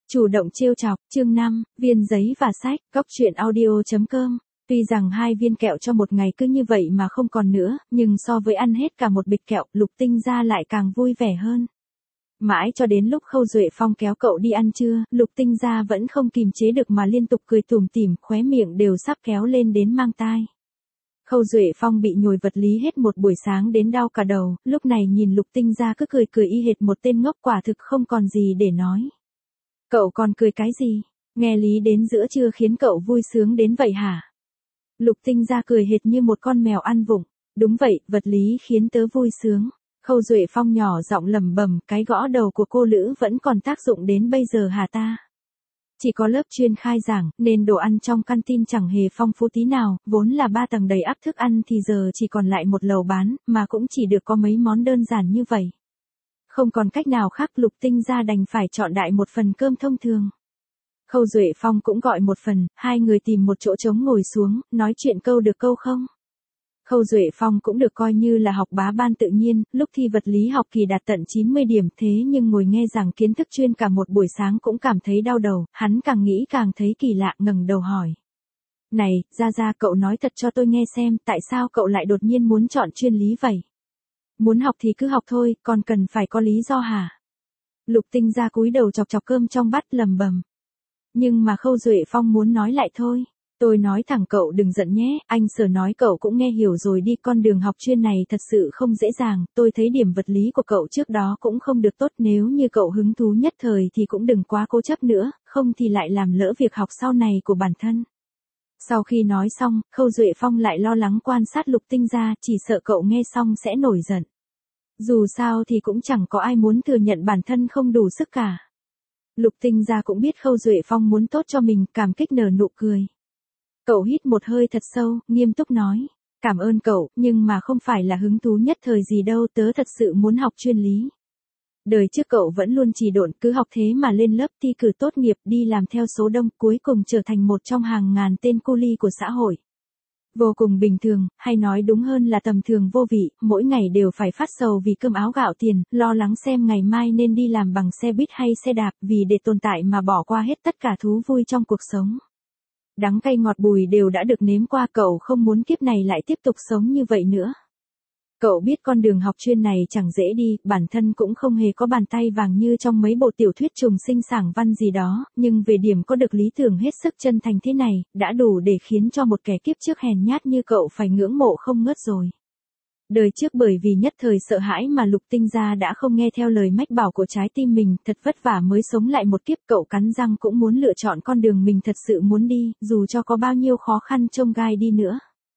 Chủ động trêu chọc, chương 5, viên giấy và sách, góc truyện audio.com. Tuy rằng 2 viên kẹo cho một ngày cứ như vậy mà không còn nữa, nhưng so với ăn hết cả một bịch kẹo, Lục Tinh Gia lại càng vui vẻ hơn. Mãi cho đến lúc Khâu Duệ Phong kéo cậu đi ăn trưa, Lục Tinh Gia vẫn không kìm chế được mà liên tục cười tủm tỉm, khóe miệng đều sắp kéo lên đến mang tai. Khâu Duệ Phong bị nhồi vật lý hết một buổi sáng đến đau cả đầu, lúc này nhìn Lục Tinh Gia cứ cười cười y hệt một tên ngốc, quả thực không còn gì để nói. Cậu còn cười cái gì? Nghe lý đến giữa trưa khiến cậu vui sướng đến vậy hả? Lục Tinh Gia cười hệt như một con mèo ăn vụng. Đúng vậy, vật lý khiến tớ vui sướng. Khâu Duệ Phong nhỏ giọng lẩm bẩm, cái gõ đầu của cô Lữ vẫn còn tác dụng đến bây giờ hả ta? Chỉ có lớp chuyên khai giảng, nên đồ ăn trong canteen chẳng hề phong phú tí nào, vốn là 3 tầng đầy ắp thức ăn thì giờ chỉ còn lại một lầu bán, mà cũng chỉ được có mấy món đơn giản như vậy. Không còn cách nào khác, Lục Tinh Gia đành phải chọn đại một phần cơm thông thường. Khâu Duệ Phong cũng gọi một phần, hai người tìm một chỗ trống ngồi xuống, nói chuyện câu được câu không. Khâu Duệ Phong cũng được coi như là học bá ban tự nhiên, lúc thi vật lý học kỳ đạt tận 90 điểm, thế nhưng ngồi nghe giảng kiến thức chuyên cả một buổi sáng cũng cảm thấy đau đầu, hắn càng nghĩ càng thấy kỳ lạ, ngẩng đầu hỏi. Này, Gia, cậu nói thật cho tôi nghe xem, tại sao cậu lại đột nhiên muốn chọn chuyên lý vậy? Muốn học thì cứ học thôi, còn cần phải có lý do hả? Lục Tinh Gia cúi đầu chọc chọc cơm trong bát lầm bầm. Nhưng mà Khâu Duệ Phong muốn nói lại thôi. Tôi nói thẳng cậu đừng giận nhé, anh Sở nói cậu cũng nghe hiểu rồi đi, con đường học chuyên này thật sự không dễ dàng, tôi thấy điểm vật lý của cậu trước đó cũng không được tốt, nếu như cậu hứng thú nhất thời thì cũng đừng quá cố chấp nữa, không thì lại làm lỡ việc học sau này của bản thân. Sau khi nói xong, Khâu Duệ Phong lại lo lắng quan sát Lục Tinh Gia, chỉ sợ cậu nghe xong sẽ nổi giận. Dù sao thì cũng chẳng có ai muốn thừa nhận bản thân không đủ sức cả. Lục Tinh Gia cũng biết Khâu Duệ Phong muốn tốt cho mình, cảm kích nở nụ cười. Cậu hít một hơi thật sâu, nghiêm túc nói. Cảm ơn cậu, nhưng mà không phải là hứng thú nhất thời gì đâu, tớ thật sự muốn học chuyên lý. Đời trước cậu vẫn luôn trì độn, cứ học thế mà lên lớp thi cử tốt nghiệp, đi làm theo số đông, cuối cùng trở thành một trong hàng ngàn tên cu li của xã hội. Vô cùng bình thường, hay nói đúng hơn là tầm thường vô vị, mỗi ngày đều phải phát sầu vì cơm áo gạo tiền, lo lắng xem ngày mai nên đi làm bằng xe buýt hay xe đạp, vì để tồn tại mà bỏ qua hết tất cả thú vui trong cuộc sống. Đắng cay ngọt bùi đều đã được nếm qua, cậu không muốn kiếp này lại tiếp tục sống như vậy nữa. Cậu biết con đường học chuyên này chẳng dễ đi, bản thân cũng không hề có bàn tay vàng như trong mấy bộ tiểu thuyết trùng sinh sảng văn gì đó, nhưng về điểm có được lý tưởng hết sức chân thành thế này, đã đủ để khiến cho một kẻ kiếp trước hèn nhát như cậu phải ngưỡng mộ không ngớt rồi. Đời trước bởi vì nhất thời sợ hãi mà Lục Tinh Gia đã không nghe theo lời mách bảo của trái tim mình, thật vất vả mới sống lại một kiếp, cậu cắn răng cũng muốn lựa chọn con đường mình thật sự muốn đi, dù cho có bao nhiêu khó khăn chông gai đi nữa.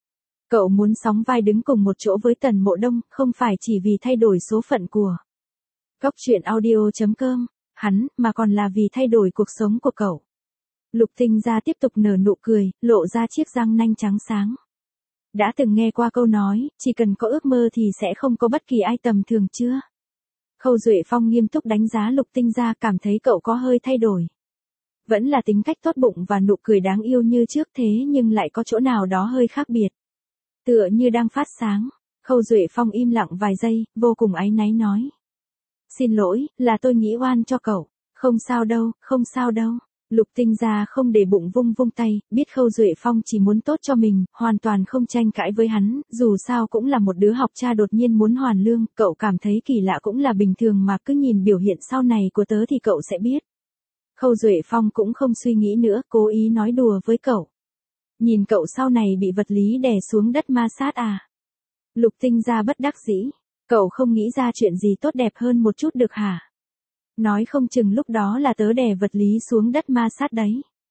Cậu muốn sóng vai đứng cùng một chỗ với Tần Mộ Đông, không phải chỉ vì thay đổi số phận của góc truyện audio.com, hắn, mà còn là vì thay đổi cuộc sống của cậu. Lục Tinh Gia tiếp tục nở nụ cười, lộ ra chiếc răng nanh trắng sáng. Đã từng nghe qua câu nói, chỉ cần có ước mơ thì sẽ không có bất kỳ ai tầm thường chưa? Khâu Duệ Phong nghiêm túc đánh giá Lục Tinh Gia, cảm thấy cậu có hơi thay đổi. Vẫn là tính cách tốt bụng và nụ cười đáng yêu như trước, thế nhưng lại có chỗ nào đó hơi khác biệt. Tựa như đang phát sáng. Khâu Duệ Phong im lặng vài giây, vô cùng áy náy nói. Xin lỗi, là tôi nghĩ oan cho cậu. Không sao đâu, không sao đâu. Lục Tinh Gia không để bụng vung vung tay, biết Khâu Duệ Phong chỉ muốn tốt cho mình, hoàn toàn không tranh cãi với hắn, dù sao cũng là một đứa học cha đột nhiên muốn hoàn lương, cậu cảm thấy kỳ lạ cũng là bình thường mà, cứ nhìn biểu hiện sau này của tớ thì cậu sẽ biết. Khâu Duệ Phong cũng không suy nghĩ nữa, cố ý nói đùa với cậu. Nhìn cậu sau này bị vật lý đè xuống đất ma sát à? Lục Tinh Gia bất đắc dĩ. Cậu không nghĩ ra chuyện gì tốt đẹp hơn một chút được hả? Nói không chừng lúc đó là tớ đè vật lý xuống đất ma sát đấy.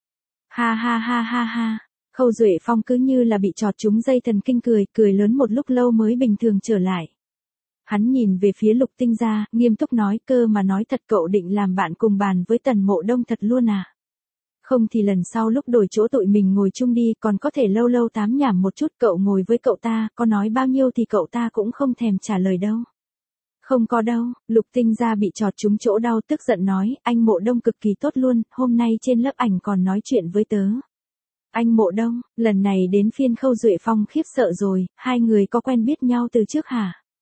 Ha ha ha ha ha. Khâu Duệ Phong cứ như là bị chọt trúng dây thần kinh, cười lớn một lúc lâu mới bình thường trở lại. Hắn nhìn về phía Lục Tinh Gia, nghiêm túc nói, cơ mà nói thật cậu định làm bạn cùng bàn với Tần Mộ Đông thật luôn à? Không thì lần sau lúc đổi chỗ tụi mình ngồi chung đi, còn có thể lâu lâu tám nhảm một chút, cậu ngồi với cậu ta, có nói bao nhiêu thì cậu ta cũng không thèm trả lời đâu. Không có đâu, Lục Tinh Gia bị chọt trúng chỗ đau tức giận nói, anh Mộ Đông cực kỳ tốt luôn, hôm nay trên lớp ảnh còn nói chuyện với tớ. Anh Mộ Đông, lần này đến phiên Khâu Duệ Phong khiếp sợ rồi, hai người có quen biết nhau từ trước hả?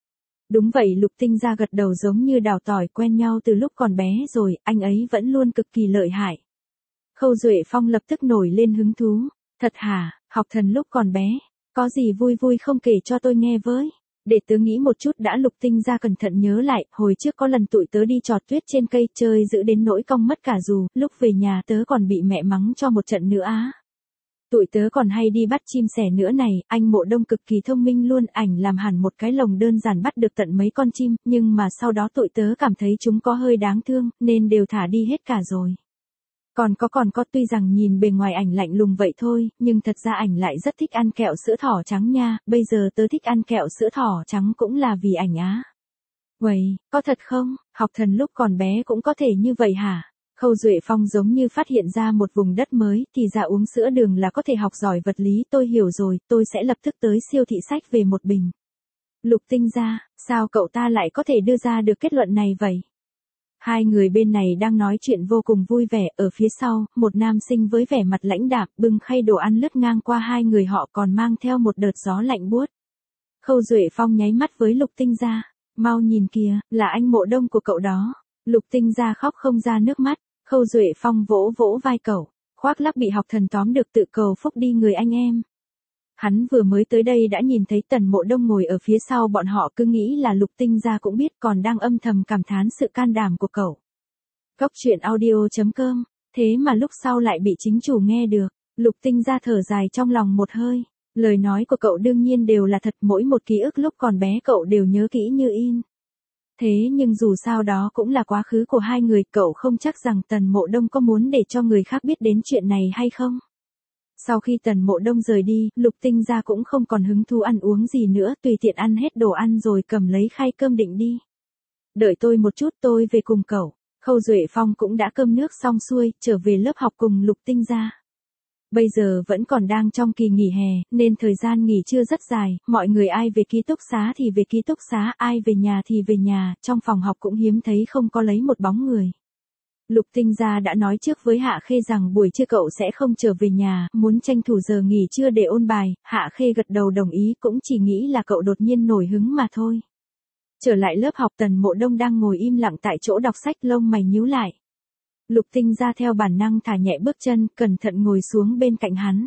Đúng vậy, Lục Tinh Gia gật đầu giống như đào tỏi, quen nhau từ lúc còn bé rồi, anh ấy vẫn luôn cực kỳ lợi hại. Khâu Duệ Phong lập tức nổi lên hứng thú. Thật hả, học thần lúc còn bé, có gì vui vui không kể cho tôi nghe với. Để tớ nghĩ một chút đã. Lục Tinh Gia cẩn thận nhớ lại, hồi trước có lần tụi tớ đi trọt tuyết trên cây chơi giữ đến nỗi cong mất cả dù, lúc về nhà tớ còn bị mẹ mắng cho một trận nữa á. Tụi tớ còn hay đi bắt chim sẻ nữa này, anh Mộ Đông cực kỳ thông minh luôn, ảnh làm hẳn một cái lồng đơn giản bắt được tận mấy con chim, nhưng mà sau đó tụi tớ cảm thấy chúng có hơi đáng thương, nên đều thả đi hết cả rồi. Còn có, tuy rằng nhìn bề ngoài ảnh lạnh lùng vậy thôi, nhưng thật ra ảnh lại rất thích ăn kẹo sữa thỏ trắng nha, bây giờ tớ thích ăn kẹo sữa thỏ trắng cũng là vì ảnh á. Uầy, có thật không, học thần lúc còn bé cũng có thể như vậy hả? Khâu Duệ Phong giống như phát hiện ra một vùng đất mới, thì ra uống sữa đường là có thể học giỏi vật lý, tôi hiểu rồi, tôi sẽ lập tức tới siêu thị sách về một bình. Lục Tinh Gia, sao cậu ta lại có thể đưa ra được kết luận này vậy? Hai người bên này đang nói chuyện vô cùng vui vẻ, ở phía sau, một nam sinh với vẻ mặt lãnh đạm, bưng khay đồ ăn lướt ngang qua hai người họ còn mang theo một đợt gió lạnh buốt. Khâu Duệ Phong nháy mắt với Lục Tinh Gia, mau nhìn kìa, là anh Mộ Đông của cậu đó. Lục Tinh Gia khóc không ra nước mắt, Khâu Duệ Phong vỗ vỗ vai cậu, khoác lác bị học thần tóm được tự cầu phúc đi người anh em. Hắn vừa mới tới đây đã nhìn thấy Tần Mộ Đông ngồi ở phía sau bọn họ, cứ nghĩ là Lục Tinh Gia cũng biết, còn đang âm thầm cảm thán sự can đảm của cậu. Cốc truyện audio.com, thế mà lúc sau lại bị chính chủ nghe được. Lục Tinh Gia thở dài trong lòng một hơi. Lời nói của cậu đương nhiên đều là thật, mỗi một ký ức lúc còn bé cậu đều nhớ kỹ như in. Thế nhưng dù sao đó cũng là quá khứ của hai người, cậu không chắc rằng Tần Mộ Đông có muốn để cho người khác biết đến chuyện này hay không. Sau khi Tần Mộ Đông rời đi, Lục Tinh Gia cũng không còn hứng thú ăn uống gì nữa, tùy tiện ăn hết đồ ăn rồi cầm lấy khay cơm định đi. Đợi tôi một chút, tôi về cùng cậu. Khâu Duệ Phong cũng đã cơm nước xong xuôi, trở về lớp học cùng Lục Tinh Gia. Bây giờ vẫn còn đang trong kỳ nghỉ hè, nên thời gian nghỉ trưa rất dài, mọi người ai về ký túc xá thì về ký túc xá, ai về nhà thì về nhà, trong phòng học cũng hiếm thấy không có lấy một bóng người. Lục Tinh Gia đã nói trước với Hạ Khê rằng buổi trưa cậu sẽ không trở về nhà, muốn tranh thủ giờ nghỉ trưa để ôn bài, Hạ Khê gật đầu đồng ý, cũng chỉ nghĩ là cậu đột nhiên nổi hứng mà thôi. Trở lại lớp học, Tần Mộ Đông đang ngồi im lặng tại chỗ đọc sách, lông mày nhíu lại. Lục Tinh Gia theo bản năng thả nhẹ bước chân, cẩn thận ngồi xuống bên cạnh hắn.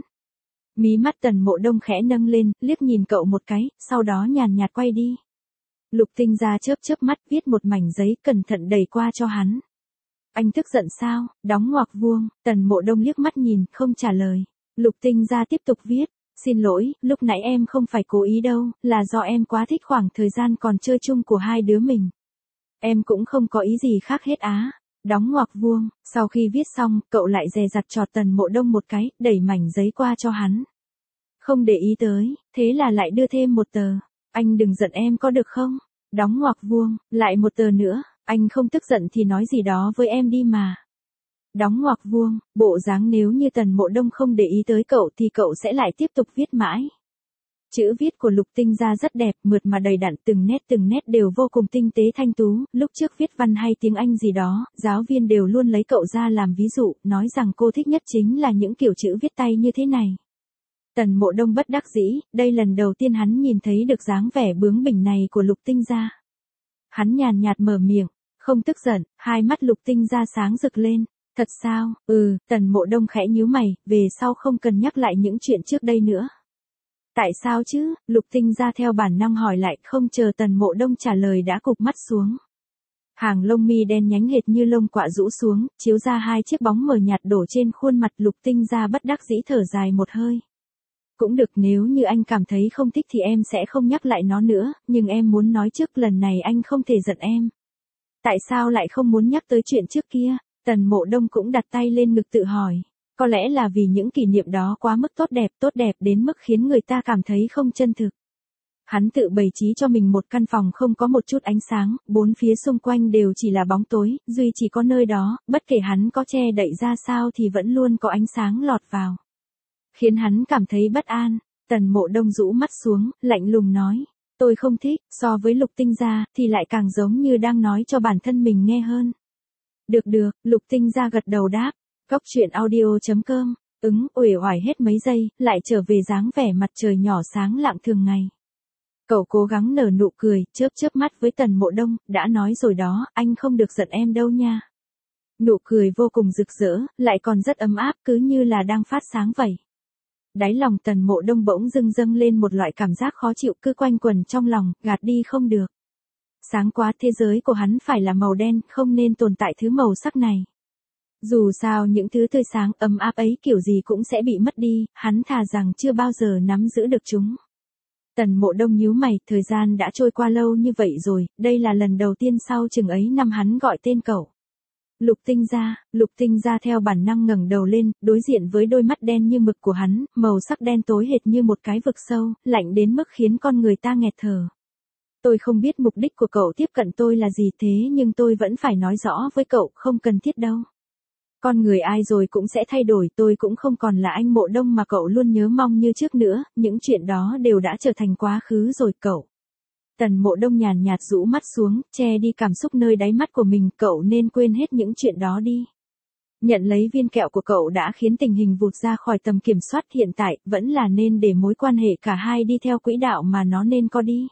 Mí mắt Tần Mộ Đông khẽ nâng lên, liếc nhìn cậu một cái, sau đó nhàn nhạt quay đi. Lục Tinh Gia chớp chớp mắt, viết một mảnh giấy, cẩn thận đẩy qua cho hắn. Anh tức giận sao? Đóng ngoặc vuông. Tần Mộ Đông liếc mắt nhìn, không trả lời. Lục Tinh Gia tiếp tục viết. Xin lỗi, lúc nãy em không phải cố ý đâu, là do em quá thích khoảng thời gian còn chơi chung của hai đứa mình. Em cũng không có ý gì khác hết á. Đóng ngoặc vuông. Sau khi viết xong, cậu lại dè dặt chọt Tần Mộ Đông một cái, đẩy mảnh giấy qua cho hắn. Không để ý tới, thế là lại đưa thêm một tờ. Anh đừng giận em có được không? Đóng ngoặc vuông, lại một tờ nữa. Anh không tức giận thì nói gì đó với em đi mà. Đóng ngoặc vuông, bộ dáng nếu như Tần Mộ Đông không để ý tới cậu thì cậu sẽ lại tiếp tục viết mãi. Chữ viết của Lục Tinh Gia rất đẹp, mượt mà đầy đặn, từng nét đều vô cùng tinh tế thanh tú, lúc trước viết văn hay tiếng Anh gì đó, giáo viên đều luôn lấy cậu ra làm ví dụ, nói rằng cô thích nhất chính là những kiểu chữ viết tay như thế này. Tần Mộ Đông bất đắc dĩ, đây lần đầu tiên hắn nhìn thấy được dáng vẻ bướng bỉnh này của Lục Tinh Gia. Hắn nhàn nhạt mở miệng, không tức giận, hai mắt Lục Tinh Gia sáng rực lên. Thật sao? Tần Mộ Đông khẽ nhíu mày, về sau không cần nhắc lại những chuyện trước đây nữa. Tại sao chứ? Lục Tinh Gia theo bản năng hỏi lại, không chờ Tần Mộ Đông trả lời đã cụp mắt xuống. Hàng lông mi đen nhánh hệt như lông quạ rũ xuống, chiếu ra hai chiếc bóng mờ nhạt đổ trên khuôn mặt. Lục Tinh Gia bất đắc dĩ thở dài một hơi. Cũng được, nếu như anh cảm thấy không thích thì em sẽ không nhắc lại nó nữa, nhưng em muốn nói trước lần này anh không thể giận em. Tại sao lại không muốn nhắc tới chuyện trước kia? Tần Mộ Đông cũng đặt tay lên ngực tự hỏi. Có lẽ là vì những kỷ niệm đó quá mức tốt đẹp đến mức khiến người ta cảm thấy không chân thực. Hắn tự bày trí cho mình một căn phòng không có một chút ánh sáng, bốn phía xung quanh đều chỉ là bóng tối, duy chỉ có nơi đó, bất kể hắn có che đậy ra sao thì vẫn luôn có ánh sáng lọt vào. Khiến hắn cảm thấy bất an. Tần Mộ Đông rũ mắt xuống, lạnh lùng nói. Tôi không thích, so với Lục Tinh Gia thì lại càng giống như đang nói cho bản thân mình nghe hơn. Được, Lục Tinh Gia gật đầu đáp. Cốc truyện audio.com, uể oải hết mấy giây, lại trở về dáng vẻ mặt trời nhỏ sáng lạng thường ngày. Cậu cố gắng nở nụ cười, chớp chớp mắt với Tần Mộ Đông, đã nói rồi đó, anh không được giận em đâu nha. Nụ cười vô cùng rực rỡ, lại còn rất ấm áp cứ như là đang phát sáng vậy. Đáy lòng Tần Mộ Đông bỗng dâng lên một loại cảm giác khó chịu cứ quanh quẩn trong lòng, gạt đi không được. Sáng quá, thế giới của hắn phải là màu đen, không nên tồn tại thứ màu sắc này. Dù sao những thứ tươi sáng ấm áp ấy kiểu gì cũng sẽ bị mất đi, hắn thà rằng chưa bao giờ nắm giữ được chúng. Tần Mộ Đông nhíu mày, thời gian đã trôi qua lâu như vậy rồi, đây là lần đầu tiên sau chừng ấy năm hắn gọi tên cậu. Lục Tinh Gia theo bản năng ngẩng đầu lên, đối diện với đôi mắt đen như mực của hắn, màu sắc đen tối hệt như một cái vực sâu, lạnh đến mức khiến con người ta nghẹt thở. Tôi không biết mục đích của cậu tiếp cận tôi là gì thế nhưng tôi vẫn phải nói rõ với cậu, không cần thiết đâu. Con người ai rồi cũng sẽ thay đổi, tôi cũng không còn là anh Mộ Đông mà cậu luôn nhớ mong như trước nữa, những chuyện đó đều đã trở thành quá khứ rồi cậu. Tần Mộ Đông nhàn nhạt rũ mắt xuống, che đi cảm xúc nơi đáy mắt của mình, cậu nên quên hết những chuyện đó đi. Nhận lấy viên kẹo của cậu đã khiến tình hình vụt ra khỏi tầm kiểm soát, hiện tại, vẫn là nên để mối quan hệ cả hai đi theo quỹ đạo mà nó nên có đi.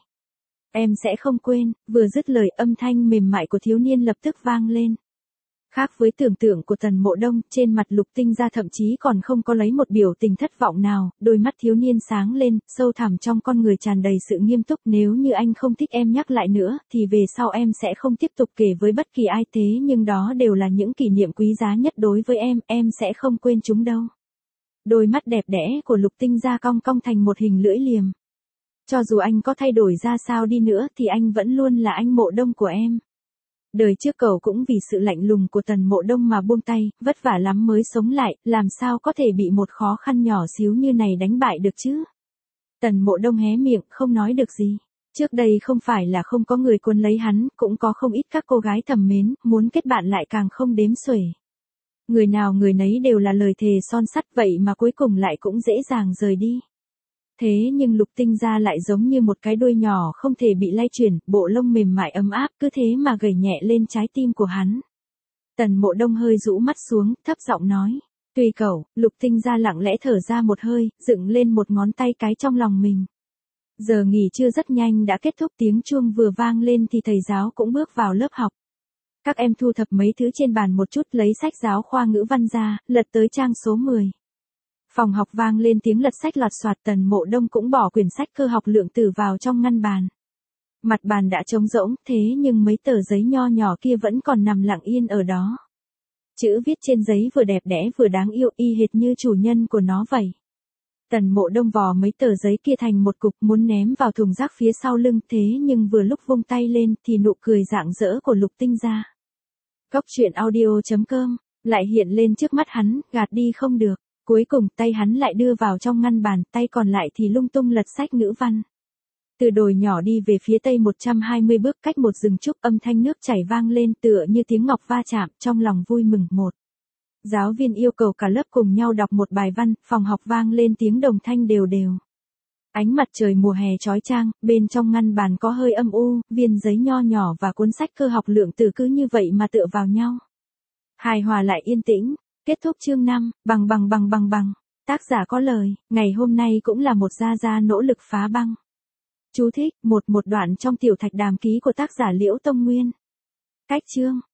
Em sẽ không quên, vừa dứt lời âm thanh mềm mại của thiếu niên lập tức vang lên. Khác với tưởng tượng của Tần Mộ Đông, trên mặt Lục Tinh Gia thậm chí còn không có lấy một biểu tình thất vọng nào, đôi mắt thiếu niên sáng lên, sâu thẳm trong con người tràn đầy sự nghiêm túc, nếu như anh không thích em nhắc lại nữa, thì về sau em sẽ không tiếp tục kể với bất kỳ ai, thế nhưng đó đều là những kỷ niệm quý giá nhất đối với em sẽ không quên chúng đâu. Đôi mắt đẹp đẽ của Lục Tinh Gia cong cong thành một hình lưỡi liềm. Cho dù anh có thay đổi ra sao đi nữa thì anh vẫn luôn là anh Mộ Đông của em. Đời trước cậu cũng vì sự lạnh lùng của Tần Mộ Đông mà buông tay, vất vả lắm mới sống lại, làm sao có thể bị một khó khăn nhỏ xíu như này đánh bại được chứ? Tần Mộ Đông hé miệng, không nói được gì. Trước đây không phải là không có người cuốn lấy hắn, cũng có không ít các cô gái thầm mến, muốn kết bạn lại càng không đếm xuể. Người nào người nấy đều là lời thề son sắt, vậy mà cuối cùng lại cũng dễ dàng rời đi. Thế nhưng Lục Tinh Gia lại giống như một cái đuôi nhỏ không thể bị lay chuyển, bộ lông mềm mại ấm áp cứ thế mà gảy nhẹ lên trái tim của hắn. Tần Mộ Đông hơi rũ mắt xuống, thấp giọng nói. Tùy cậu, Lục Tinh Gia lặng lẽ thở ra một hơi, dựng lên một ngón tay cái trong lòng mình. Giờ nghỉ trưa rất nhanh đã kết thúc, tiếng chuông vừa vang lên thì thầy giáo cũng bước vào lớp học. Các em thu thập mấy thứ trên bàn một chút, lấy sách giáo khoa ngữ văn ra, lật tới trang số 10. Phòng học vang lên tiếng lật sách lọt xoạt, Tần Mộ Đông cũng bỏ quyển sách cơ học lượng tử vào trong ngăn bàn. Mặt bàn đã trống rỗng, thế nhưng mấy tờ giấy nho nhỏ kia vẫn còn nằm lặng yên ở đó. Chữ viết trên giấy vừa đẹp đẽ vừa đáng yêu, y hệt như chủ nhân của nó vậy. Tần Mộ Đông vò mấy tờ giấy kia thành một cục muốn ném vào thùng rác phía sau lưng, thế nhưng vừa lúc vung tay lên thì nụ cười rạng rỡ của Lục Tinh Gia. Góc truyện audio.com lại hiện lên trước mắt hắn, gạt đi không được. Cuối cùng tay hắn lại đưa vào trong ngăn bàn, tay còn lại thì lung tung lật sách ngữ văn. Từ đồi nhỏ đi về phía tây 120 bước, cách một rừng trúc, âm thanh nước chảy vang lên tựa như tiếng ngọc va chạm, trong lòng vui mừng. Một giáo viên yêu cầu cả lớp cùng nhau đọc một bài văn, phòng học vang lên tiếng đồng thanh đều đều. Ánh mặt trời mùa hè chói chang, bên trong ngăn bàn có hơi âm u, viên giấy nho nhỏ và cuốn sách cơ học lượng tử cứ như vậy mà tựa vào nhau. Hài hòa lại yên tĩnh. Kết thúc chương 5, bằng. Tác giả có lời, ngày hôm nay cũng là một gia nỗ lực phá băng. Chú thích, một đoạn trong tiểu thạch đàm ký của tác giả Liễu Tông Nguyên. Cách chương.